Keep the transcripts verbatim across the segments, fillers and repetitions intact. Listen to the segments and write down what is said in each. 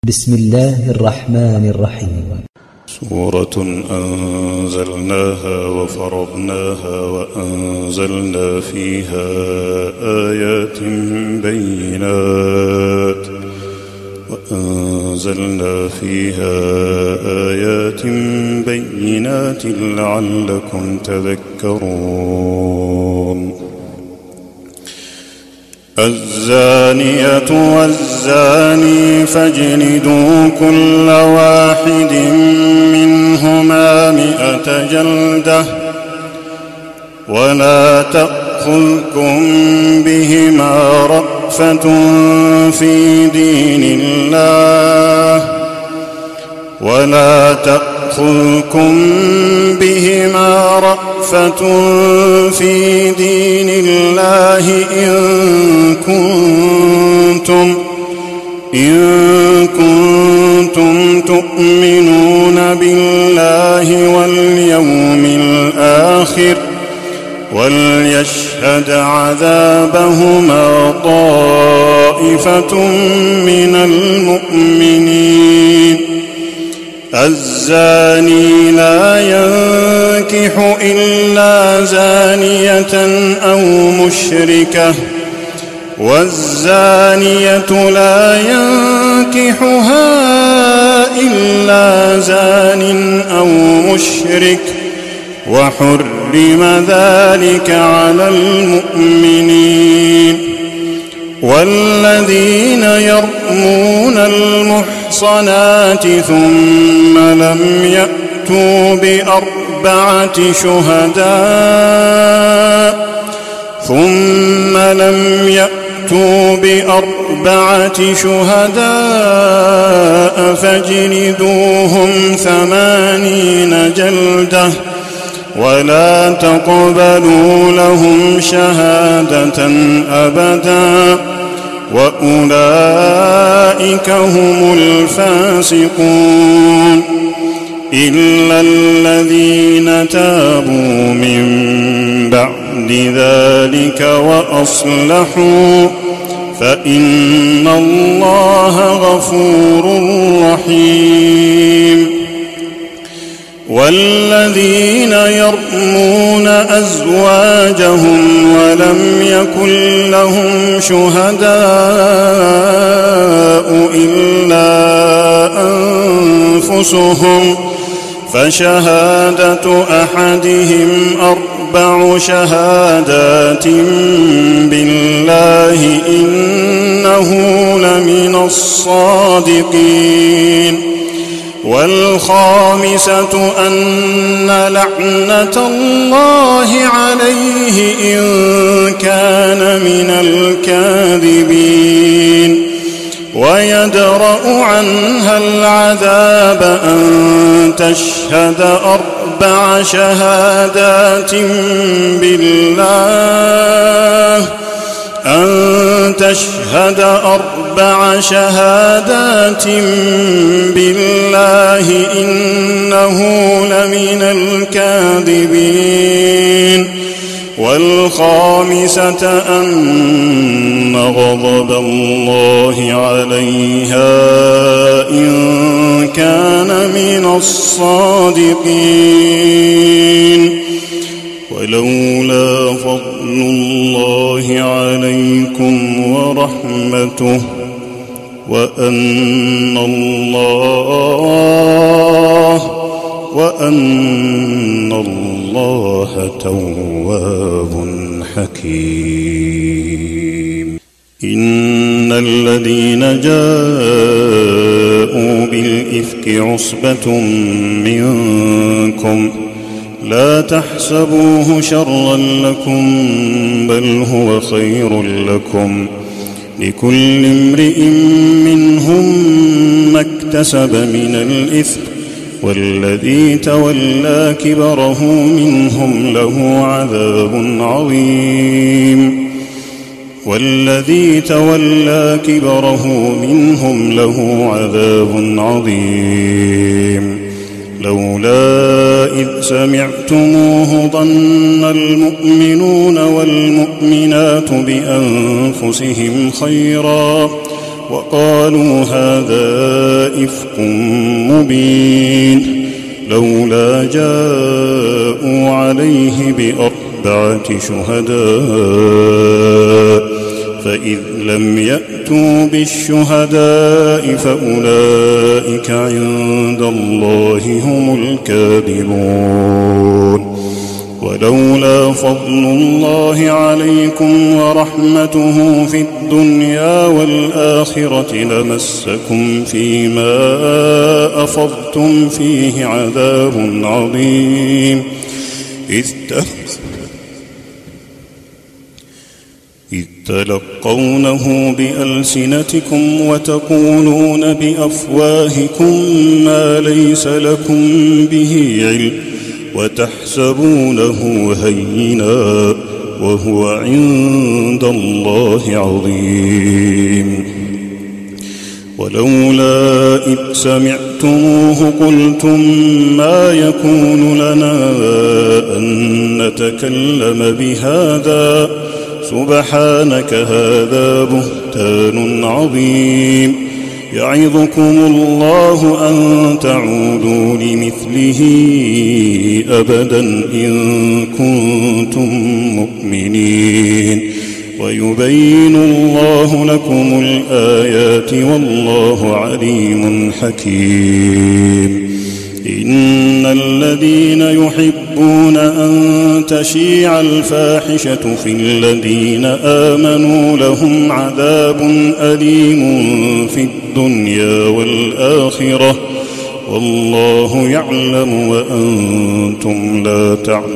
بسم الله الرحمن الرحيم. سورة أنزلناها وفرضناها وأنزلنا فيها آيات بينات وأنزلنا فيها آيات بينات لعلكم تذكرون. الزانية والزاني فاجلدوا كل واحد منهما مئة جلدة ولا تأخذكم بهما رأفة في دين الله ولا تأخذكم بهما رأفة في دين الله إن كنتم إن كنتم تؤمنون بالله واليوم الآخر وليشهد عذابهما طائفة من المؤمنين. الزاني لا ينكح إلا زانية أو مشركة والزانية لا ينكحها إلا زان أو مشرك وحرم ذلك على المؤمنين. والذين يرمون المحصنات ثم لم يأتوا بأربعة شهداء ثم لم يأتوا بأربعة شهداء فاجلدوهم ثمانين جلدة ولا تقبلوا لهم شهادة أبدا وأولئك هم الفاسقون. إلا الذين تابوا من بعد ذلك وأصلحوا فإن الله غفور رحيم. والذين يرمون أزواجهم ولم يكن لهم شهداء إلا أنفسهم فشهادة أحدهم أربع شهادات بالله إنه لمن الصادقين. والخامسة أن لعنة الله عليه إن كان من الكاذبين ويدرأ عنها العذاب أن تشهد أربع شهادات بالله أن تشهد أربع شهادات بالله إنه لمن الكاذبين. والخامسة أن غضب الله عليها إن كان من الصادقين. ولولا فضل الله عليكم ورحمته وأن الله وأن الله تواب حكيم. إن الذين جاءوا بالإفك عصبة منكم لا تحسبوه شرا لكم بل هو خير لكم لكل امرئ منهم ما اكتسب من الإثم والذي تولى كبره منهم له عذاب عظيم والذي تولى كبره منهم له عذاب عظيم. لولا إذ سمعتموه ظن المؤمنون والمؤمنات بأنفسهم خيرا وقالوا هذا إفك مبين لولا جاءوا عليه بأربعة شهداء فإذ لم يأتوا بالشهداء فأولئك عند الله هم الكاذبون ولولا فضل الله عليكم ورحمته في الدنيا والآخرة لمسكم فيما أفضتم فيه عذاب عظيم إذ تلقونه بألسنتكم وتقولون بأفواهكم ما ليس لكم به علم وتحسبونه هينا وهو عند الله عظيم ولولا إذ سمعتموه قلتم ما يكون لنا أن نتكلم بهذا سبحانك هذا بهتان عظيم يعظكم الله أن تعودوا لمثله أبدا إن كنتم مؤمنين ويبين الله لكم الآيات والله عليم حكيم إن الذين يحبون أن تشيع الفاحشة في الذين آمنوا لهم عذاب أليم في الدنيا والآخرة والله يعلم وأنتم لا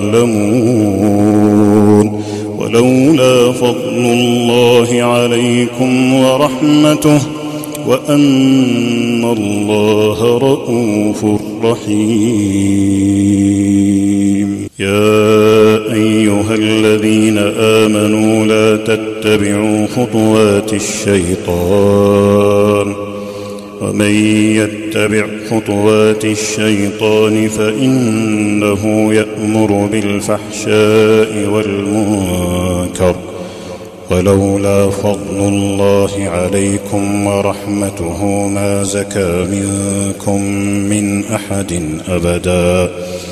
تعلمون ولولا فضل الله عليكم ورحمته وأن الله رءوف رحيم يا أيها الذين آمنوا لا تتبعوا خطوات الشيطان ومن يتبع خطوات الشيطان فإنه يأمر بالفحشاء والمنكر ولولا فضل الله عليكم ورحمته ما زكى منكم من أحد أبدا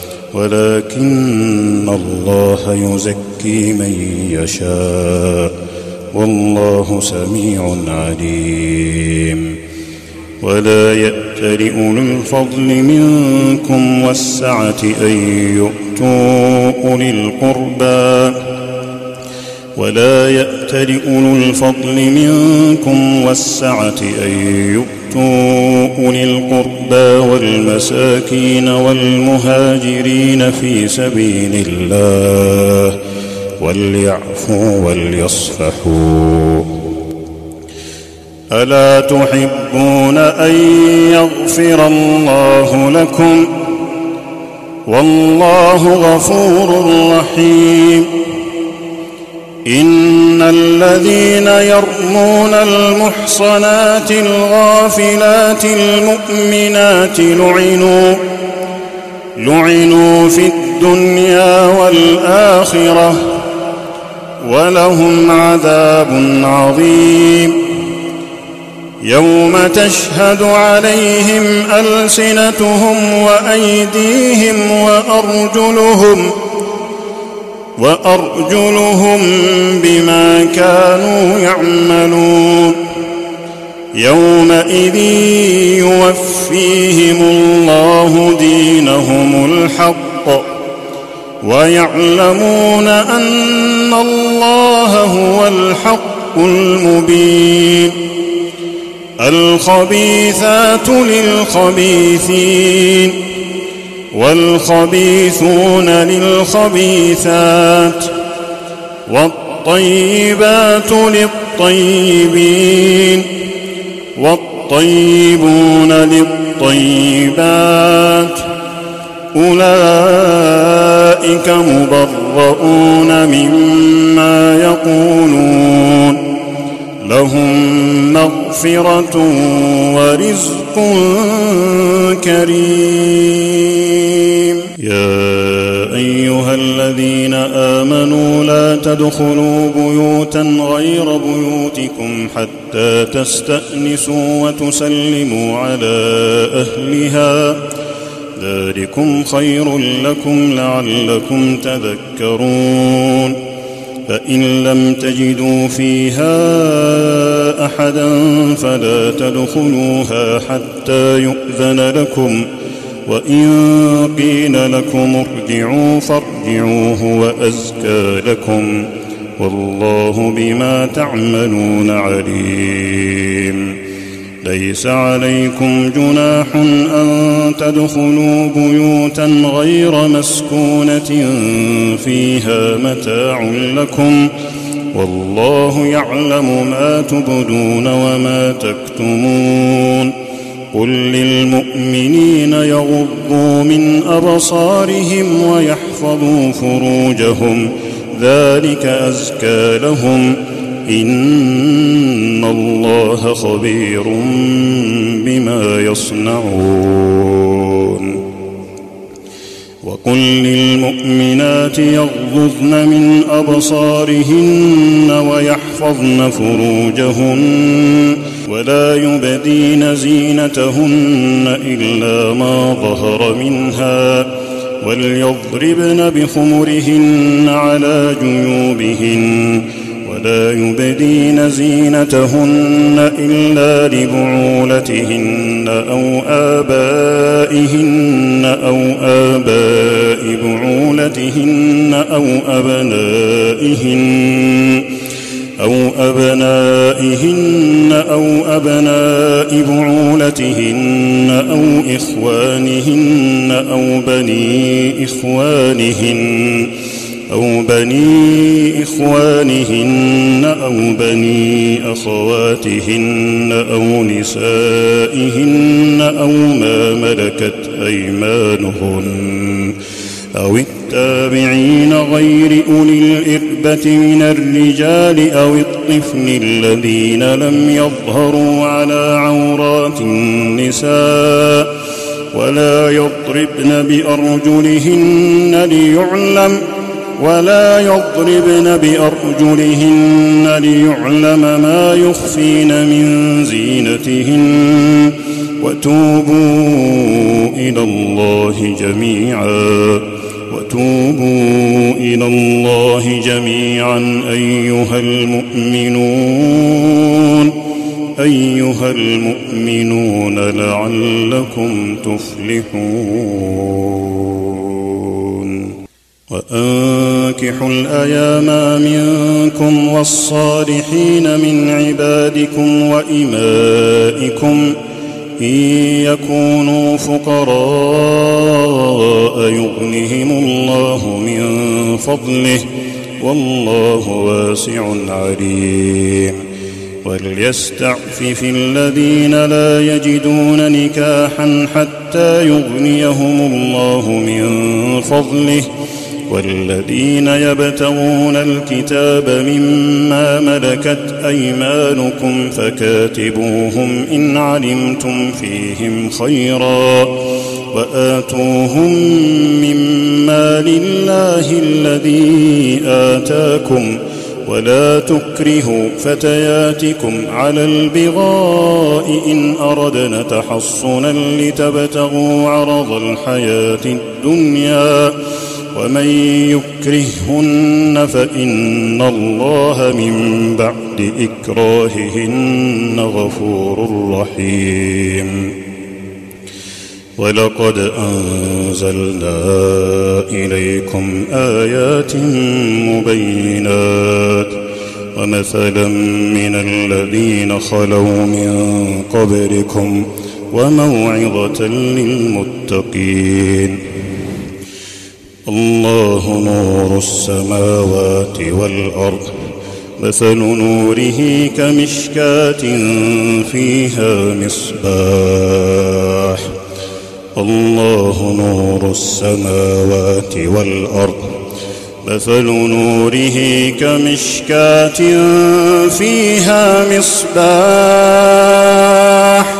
ولكن الله يزكي من يشاء والله سميع عليم ولا يأتل أولو الفضل منكم والسعة أن يؤتوا أولي القربى ولا يأتل أولو الفضل منكم والسعة أن يؤتوا أولي القربى والمساكين والمهاجرين في سبيل الله وليعفوا وليصفحوا ألا تحبون أن يغفر الله لكم والله غفور رحيم إن الذين يرمون المحصنات الغافلات المؤمنات لعنوا لعنوا في الدنيا والآخرة ولهم عذاب عظيم يوم تشهد عليهم ألسنتهم وأيديهم وأرجلهم وأرجلهم بما كانوا يعملون يومئذ يوفيهم الله دينهم الحق ويعلمون أن الله هو الحق المبين الخبيثات للخبيثين والخبيثون للخبيثات والطيبات للطيبين والطيبون للطيبات أولئك مبرؤون مما يقولون لهم مغفرة ورزق كريم يا أيها الذين آمنوا لا تدخلوا بيوت بيوتا غير بيوتكم حتى تستأنسوا وتسلموا على أهلها ذلكم خير لكم لعلكم تذكرون فإن لم تجدوا فيها أحدا فلا تدخلوها حتى يؤذن لكم وإن قيل لكم ارجعوا فارجعوا هو أزكى لكم والله بما تعملون عليم ليس عليكم جناح أن تدخلوا بيوتا غير مسكونة فيها متاع لكم والله يعلم ما تبدون وما تكتمون قل للمؤمنين يغضوا من أبصارهم ويحفظوا فروجهم ذلك أزكى لهم إن الله خبير بما يصنعون وقل للمؤمنات يغضضن من أبصارهن ويحفظن فروجهن ولا يبدين زينتهن إلا ما ظهر منها وليضربن بخمرهن على جيوبهن ولا يبدين زينتهن إلا لبعولتهن أو آبائهن أو آباء بعولتهن أو أبنائهن أو أبنائهن أو أبناء بعولتهن أو إخوانهن أو بني إخوانهن أو بني إخوانهن أو بني أخواتهن أو نسائهن أو ما ملكت أيمانهن أو التابعين غير أولي الإربة من الرجال أو الطفل الذين لم يظهروا على عورات النساء ولا يضربن بأرجلهن ليعلم ولا يضربن بأرجلهن ليعلم ما يخفين من زينتهن وتوبوا إلى الله جميعا وتوبوا إلى الله جميعا أيها المؤمنون أيها المؤمنون لعلكم تفلحون وأنكحوا الأيام منكم والصالحين من عبادكم وإمائكم إن يكونوا فقراء يغنهم الله من فضله والله واسع عليم وليستعفف الذين لا يجدون نكاحا حتى يغنيهم الله من فضله والذين يبتغون الكتاب مما ملكت أيمانكم فكاتبوهم إن علمتم فيهم خيرا وآتوهم مما لله الذي آتاكم ولا تكرهوا فتياتكم على البغاء إن أردنا تحصنا لتبتغوا عرض الحياة الدنيا ومن يكرههن فإن الله من بعد إكراههن غفور رحيم ولقد أنزلنا إليكم آيات مبينات ومثلا من الذين خلوا من قبلكم وموعظة للمتقين الله نور السماوات والأرض مثل نوره كمشكاة فيها مصباح الله نور السماوات والأرض مثل نوره كمشكاة فيها مصباح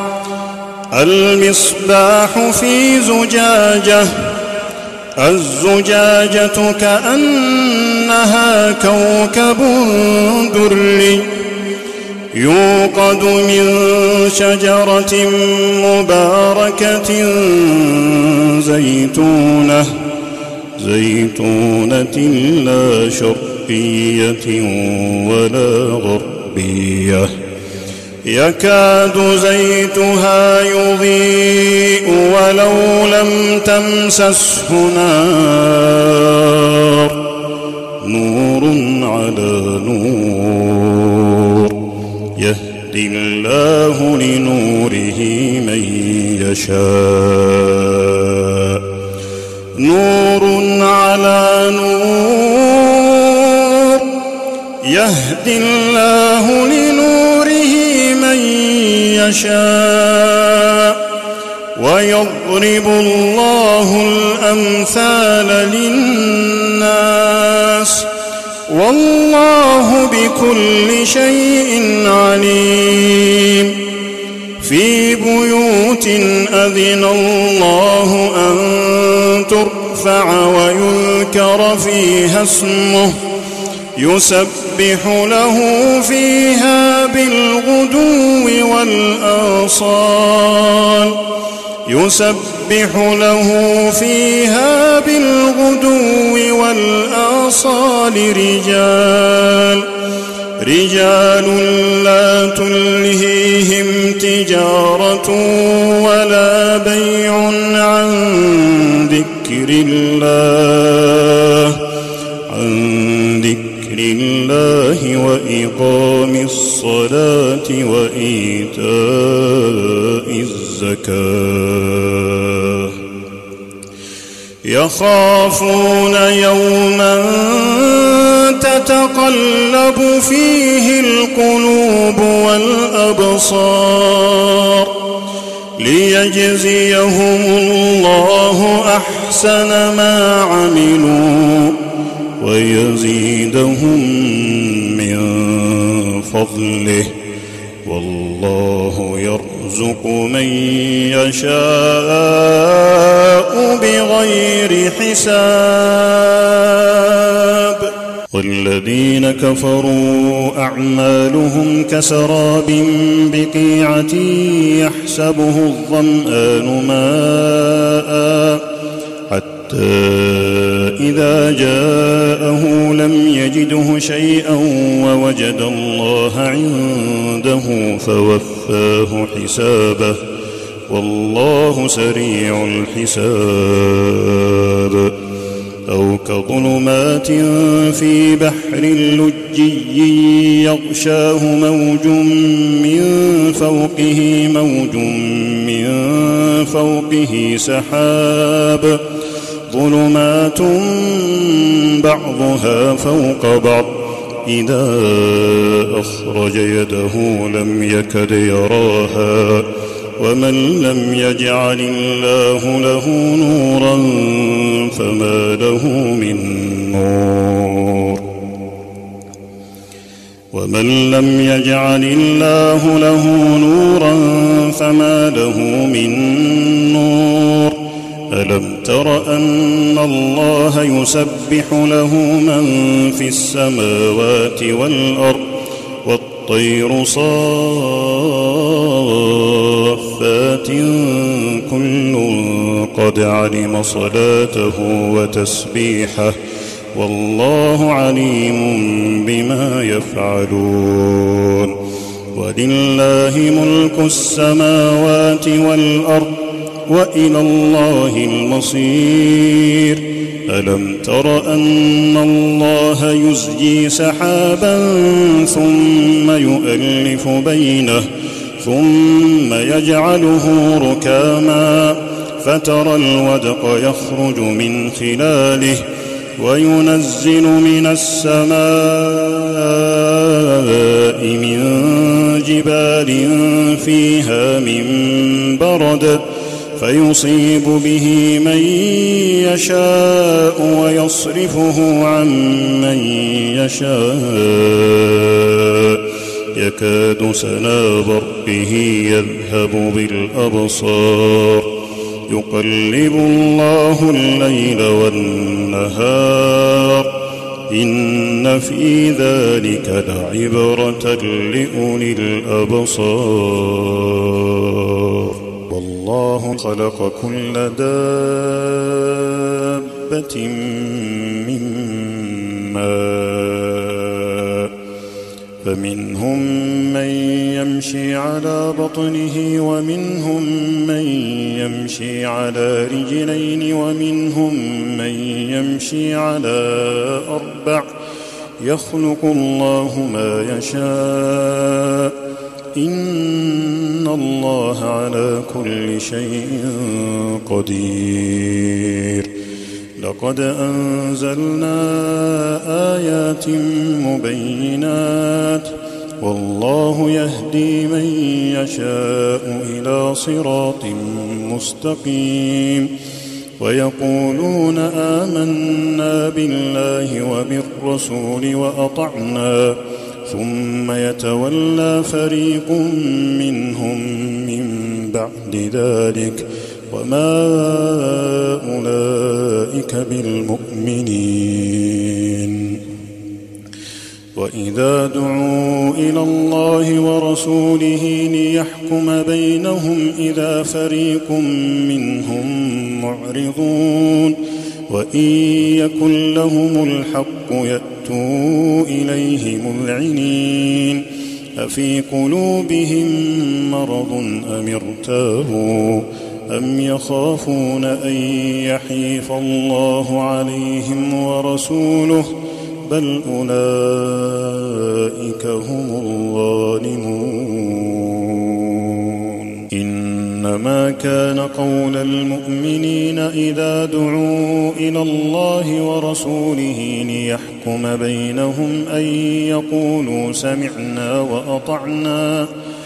المصباح في زجاجة الزجاجة كأنها كأنها كوكب دري يوقد من شجرة مباركة زيتونة زيتونة لا شرقية ولا غربية يكاد زيتها يضيء ولو لم تمسسه نار نور على نور يهدي الله لنوره من يشاء نور على نور يهدي الله لنوره من يشاء ويضرب الله الأمثال للناس والله بكل شيء عليم في بيوت أذن الله أن ترفع ويذكر فيها اسمه يسبح له فيها بالغدو والآصال يسبح له فيها بالغدو والآصال رجال رجال لا تلهيهم تجارة ولا بيع عن ذكر الله عن ذكر الله وإقام الصلاة وإيتاء الزكاة يخافون يوما تتقلب فيه القلوب والأبصار ليجزيهم الله أحسن ما عملوا ويزيدهم من فضله والله يرزق من يشاء بغير حساب والذين كفروا أعمالهم كسراب بقيعة يحسبه الظمآن ماء حتى إذا جاءه لم يجده شيئا ووجد الله عنده فوفاه حسابه والله سريع الحساب أو كظلمات في بحر لجي يغشاه موج من فوقه موج من فوقه سحاب ظلمات بعضها فوق بعض إذا أخرج يده لم يكد يراها ومن لم يجعل الله له نورا فما له من نور ومن لم يجعل الله له نورا فما له من نور ألم تر أن الله يسبح له من في السماوات والأرض والطير صافات كل قد علم صلاته وتسبيحه والله عليم بما يفعلون ولله ملك السماوات والأرض وإلى الله المصير ألم تر أن الله يزجي سحابا ثم يؤلف بينه ثم يجعله ركاما فترى الودق يخرج من خلاله وينزل من السماء من جبال فيها من برد فيصيب به من يشاء ويصرفه عن من يشاء يكاد سنا برقه يذهب بالأبصار يقلب الله الليل والنهار إن في ذلك لعبرة لأولي الأبصار والله خلق كل دابة من ماء فمنهم من يمشي على بطنه ومنهم من يمشي على رجلين ومنهم من يمشي على أربع يخلق الله ما يشاء إن الله على كل شيء قدير لقد أنزلنا آيات مبينات والله يهدي من يشاء إلى صراط مستقيم ويقولون آمنا بالله وبالرسول وأطعنا ثم يتولى فريق منهم من بعد ذلك وما أولئك بالمؤمنين وإذا دعوا إلى الله ورسوله ليحكم بينهم إذا فريق منهم معرضون وإن يكن لهم الحق يأتوا إليه مذعنين أفي قلوبهم مرض أم ارتابوا أم يخافون أن يحيف الله عليهم ورسوله بل أولئك هم الظالمون إنما كان قول المؤمنين إذا دعوا إلى الله ورسوله ليحكم بينهم أن يقولوا سمعنا وأطعنا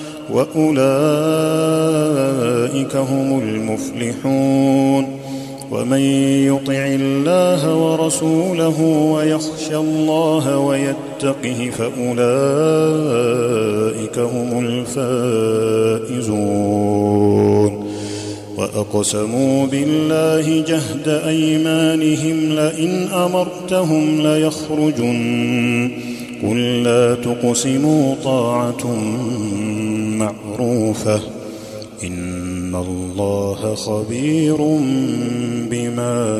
وأولئك هم المفلحون ومن يطع الله ورسوله ويخشى الله ويتقه فأولئك هم الفائزون وأقسموا بالله جهد أيمانهم لئن أمرتهم ليخرجن قل لا تقسموا طاعة معروفة إن الله خبير بما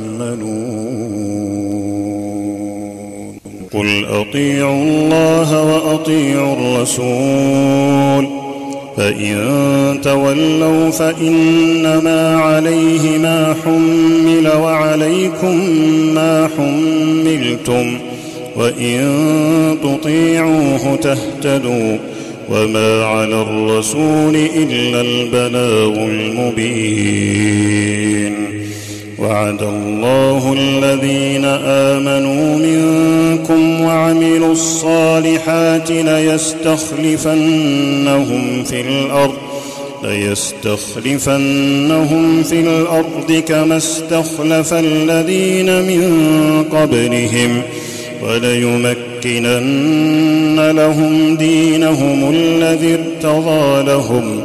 تعملون قل أطيعوا الله وأطيعوا الرسول فإن تولوا فإنما عليه ما حمل وعليكم ما حملتم وإن تطيعوه تهتدوا وما على الرسول إلا البلاغ المبين وعد الله الذين آمنوا منكم وعملوا الصالحات ليستخلفنهم في الأرض ليستخلفنهم في الأرض كما استخلف الذين من قبلهم وليمكنن لهم دينهم الذي ارتضى لهم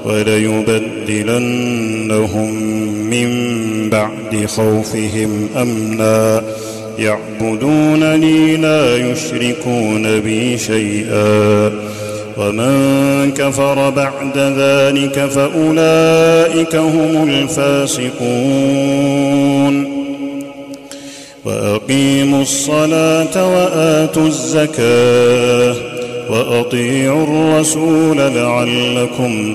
وليبدلنهم من بعد خوفهم أمنا يعبدونني لا يشركون بي شيئا ومن كفر بعد ذلك فأولئك هم الفاسقون وأقيموا الصلاة وآتوا الزكاة وأطيعوا الرسول لعلكم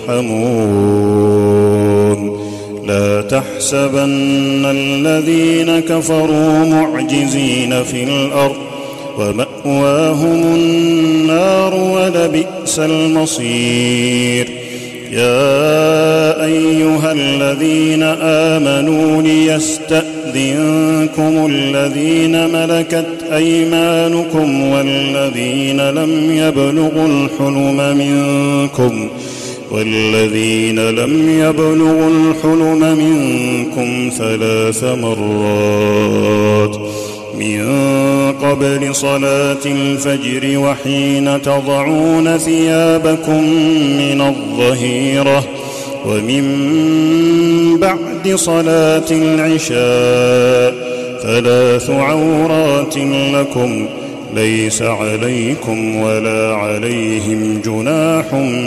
ترحمون لا تحسبن الذين كفروا معجزين في الأرض ومأواهم النار ولبئس المصير يا أيها الذين آمنوا ليستأذنكم الذين ملكت أيمانكم والذين لم يبلغوا الحلم منكم والذين لم يبلغوا الحلم منكم ثلاث مرات من قبل صلاة الفجر وحين تضعون ثيابكم من الظهيرة ومن بعد صلاة العشاء ثلاث عورات لكم ليس عليكم ولا عليهم جناح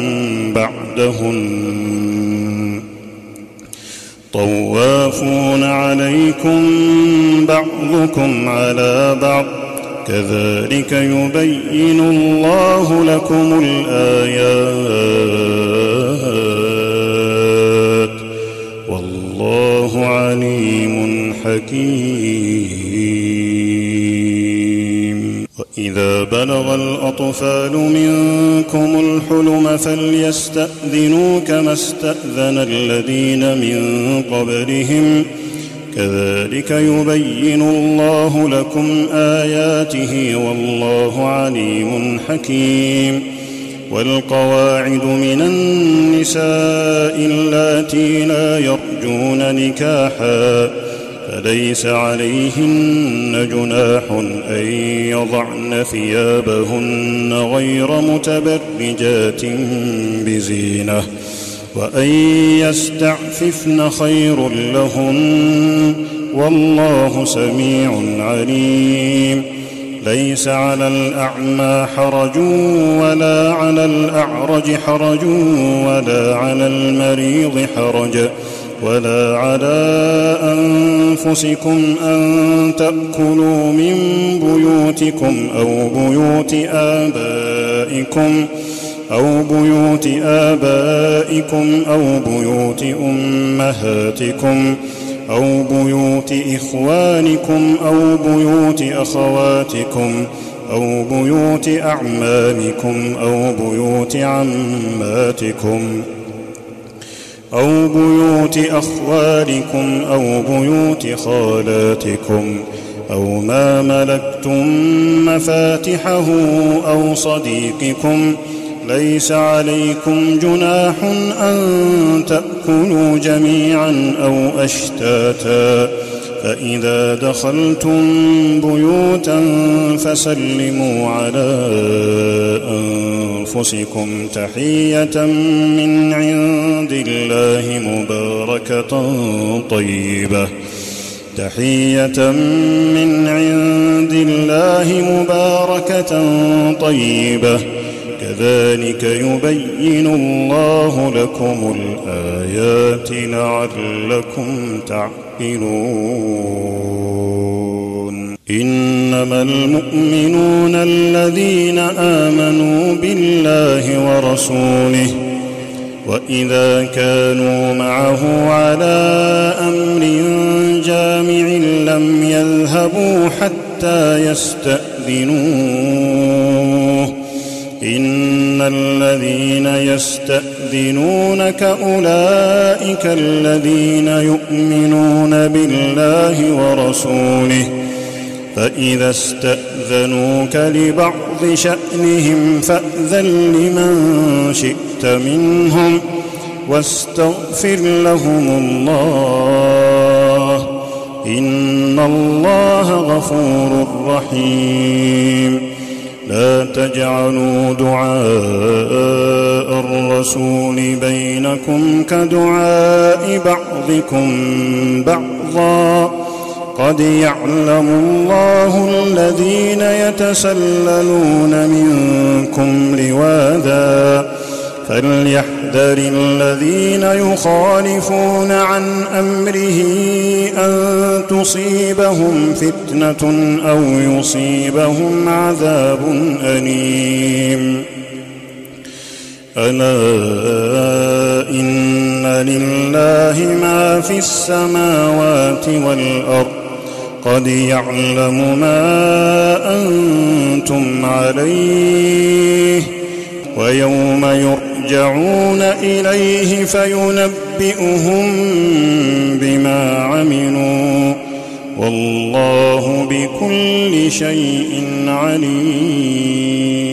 بعدهن طوافون عليكم بعضكم على بعض كذلك يبين الله لكم الآيات والله عليم حكيم. وإذا بلغ الأطفال منكم الحلم فليستأذنوا كما استأذن الذين من قبلهم كذلك يبين الله لكم آياته والله عليم حكيم. والقواعد من النساء اللاتي لا يرجون نكاحا فليس عليهن جناح أن يضعن ثيابهن غير متبرجات بزينة وأن يستعففن خير لهن والله سميع عليم. ليس على الأعمى حرج ولا على الأعرج حرج ولا على المريض حرج ولا على أنفسكم أن تأكلوا من بيوتكم أو بيوت آبائكم أو بيوت آبائكم أو بيوت أمهاتكم أو بيوت إخوانكم أو بيوت أخواتكم أو بيوت أعمامكم أو بيوت عماتكم أو بيوت أخوالكم أو بيوت خالاتكم أو ما ملكتم مفاتحه أو صديقكم ليس عليكم جناح أن تأكلوا جميعا أو أشتاتا فإذا دخلتم بيوتا فسلموا على أنفسكم تحية من عند الله مباركة طيبة تحية من عند الله مباركة طيبة كذلك يبين الله لكم الآيات لعلكم تعقلون. إنما المؤمنون الذين آمنوا بالله ورسوله وإذا كانوا معه على أمر جامع لم يذهبوا حتى يستأذنوه إن الذين يستأذنونك أولئك الذين يؤمنون بالله ورسوله فإذا استأذنوك لبعض شأنهم فأذن لمن شئت منهم واستغفر لهم الله إن الله غفور رحيم. لا تجعلوا دعاء الرسول بينكم كدعاء بعضكم بعضا قد يعلم الله الذين يتسللون منكم لواذا فليحذر الذين يخالفون عن أمره أن تصيبهم فتنة أو يصيبهم عذاب أليم. ألا إن لله ما في السماوات والأرض قد يعلم ما أنتم عليه ويوم يرجعون إليه فينبئهم بما عملوا والله بكل شيء عليم.